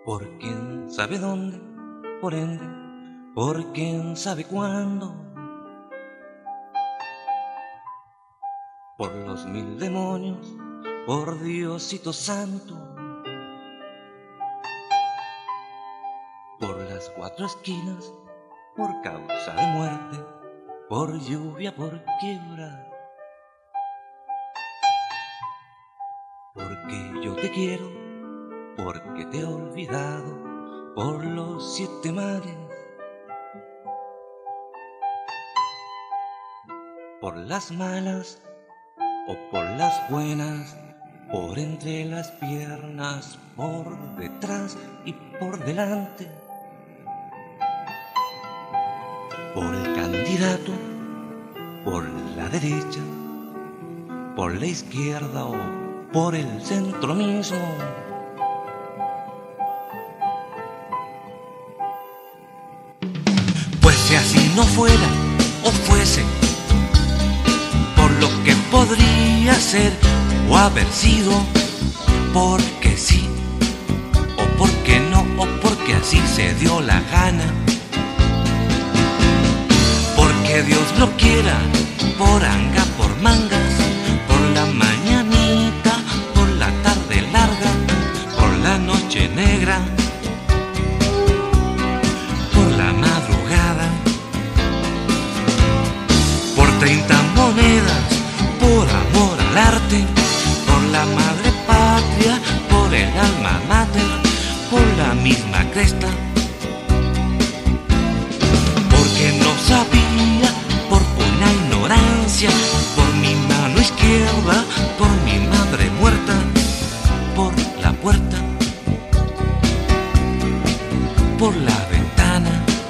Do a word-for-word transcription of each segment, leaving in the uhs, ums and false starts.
por quién sabe dónde, por ende, por quién sabe cuándo, por los mil demonios, por Diosito santo, por las cuatro esquinas, por causa de muerte, por lluvia, por quiebra. Porque yo te quiero, porque te he olvidado, por los siete mares, por las malas o por las buenas, por entre las piernas, por detrás y por delante, por el candidato, por la derecha, por la izquierda o por el centro mismo. Pues si así no fuera o fuese, por lo que podría ser o haber sido, porque sí o porque no, o porque así se dio la gana, porque Dios lo quiera, por anga, por mangas, por la mañanita, por la tarde larga, por la noche negra, por la madrugada, por treinta monedas, por amor al arte, por la madre patria, por el alma mater, por la misma cresta, porque no sabía, por una ignorancia, por mi mano izquierda, por mi madre muerta, por la puerta, por la ventana,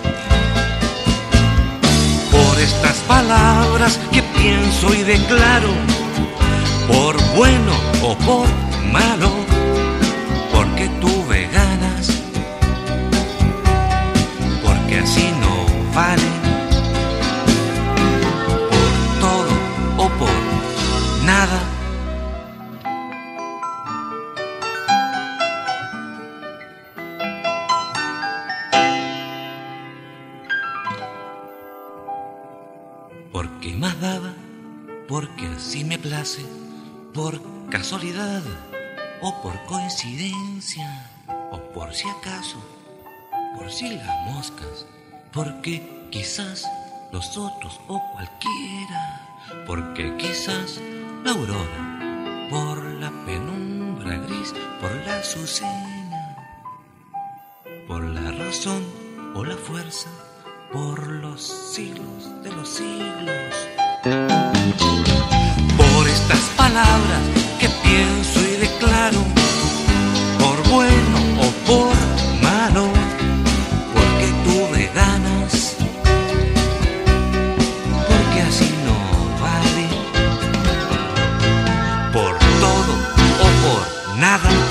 por estas palabras que pienso y declaro, por bueno o por malo, porque tuve ganas, porque así no vale, por todo o por nada. Porque más daba, porque así me place, por casualidad o por coincidencia, o por si acaso, por si las moscas, porque quizás los otros o cualquiera, porque quizás la aurora, por la penumbra gris, por la azucena, por la razón o la fuerza, por los siglos de los siglos, por estas palabras que pienso y declaro, por bueno o por malo, porque tuve ganas, porque así no vale, por todo o por nada.